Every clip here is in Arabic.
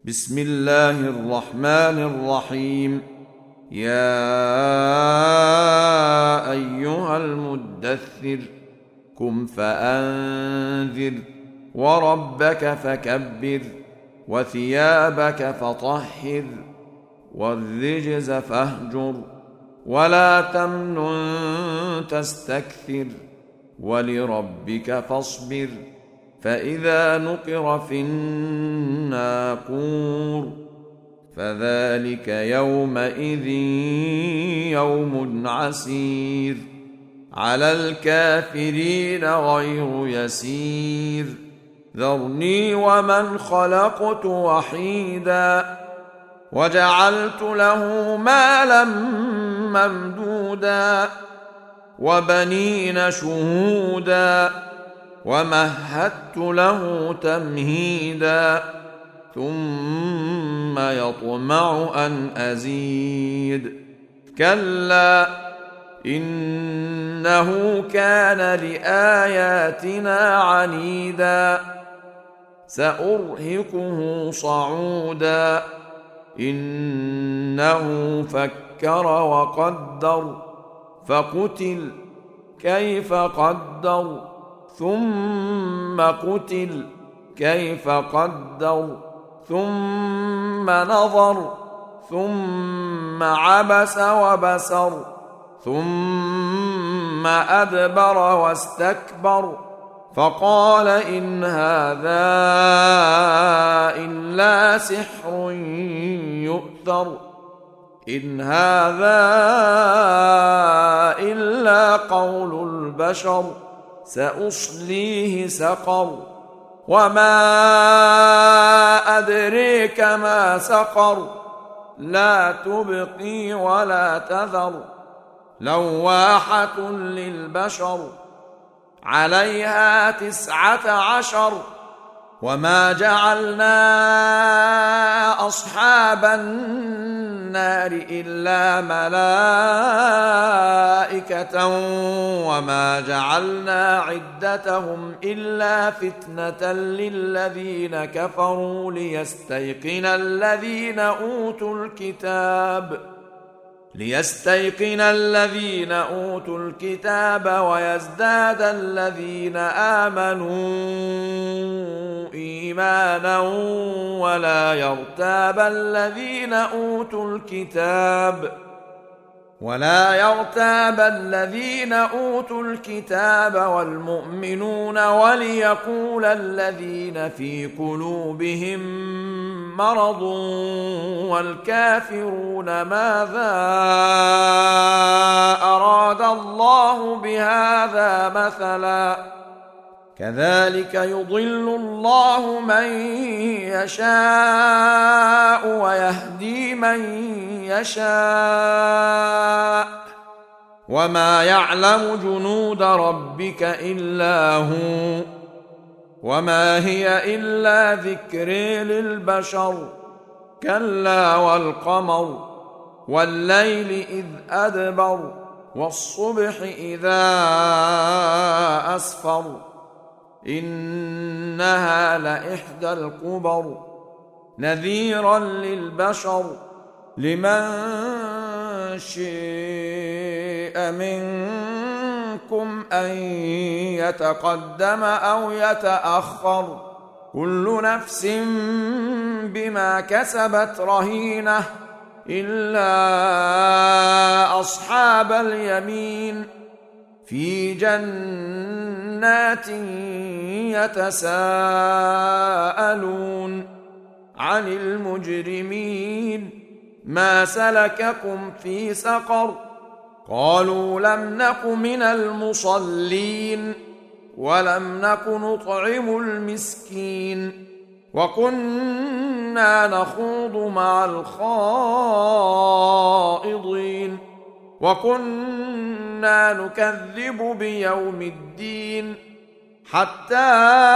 بسم الله الرحمن الرحيم. يا أيها المدثر قم فأنذر وربك فكبر وثيابك فطهر والرجز فاهجر ولا تمنن تستكثر ولربك فاصبر فإذا نقر في الناقور فذلك يومئذ يوم عسير على الكافرين غير يسير. ذرني ومن خلقت وحيدا وجعلت له مالا ممدودا وبنين شهودا ومهدت له تمهيدا ثم يطمع أن أزيد كلا إنه كان لآياتنا عنيدا سأرهقه صعودا إنه فكر وقدر فقتل كيف قدر ثم قتل كيف قدر ثم نظر ثم عبس وبسر ثم أدبر واستكبر فقال إن هذا إلا سحر يؤثر إن هذا إلا قول البشر سأصليه سقر وما أدريك ما سقر لا تبقي ولا تذر لواحة للبشر عليها 19 وما جعلنا أصحاب النار إلا ملائكة وما جعلنا عدتهم إلا فتنة للذين كفروا ليستيقن الذين أوتوا الكتاب ويزداد الذين آمنوا إيمانا ولا يرتاب الذين أوتوا الكتاب والمؤمنون وليقول الذين في قلوبهم مرض والكافرون ماذا أراد الله بهذا مثلا كذلك يضل الله من يشاء ويهدي من يشاء وما يعلم جنود ربك إلا هو وما هي إلا ذكر للبشر كلا والقمر والليل إذ أدبر والصبح إذا أسفر إنها لإحدى الكبر نذيرا للبشر لمن شاء منكم أن يتقدم أو يتأخر كل نفس بما كسبت رهينة إلا أصحاب اليمين في جنات يتساءلون عن المجرمين ما سلككم في سقر قالوا لم نك من المصلين ولم نك نطعم المسكين وكنا نخوض مع الخائضين وكنا نكذب بيوم الدين حتى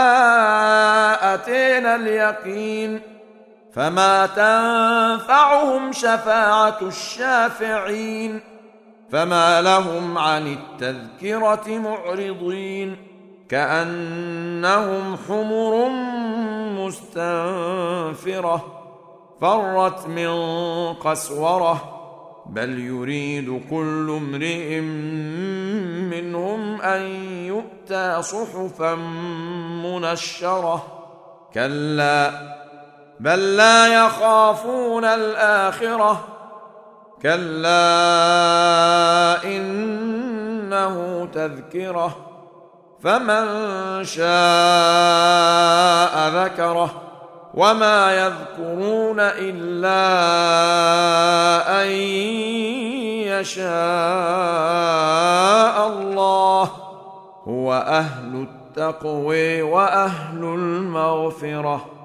أتينا اليقين فما تنفعهم شفاعة الشافعين فما لهم عن التذكرة معرضين كأنهم حمر مستنفرة فرت من قسوره بل يريد كل امرئ منهم ان يؤتى صحفا منشره كلا بل لا يخافون الاخره كلا انه تذكره فمن شاء ذكره وما يذكرون الا ان يشاء الله هو اهل التقوى واهل المغفره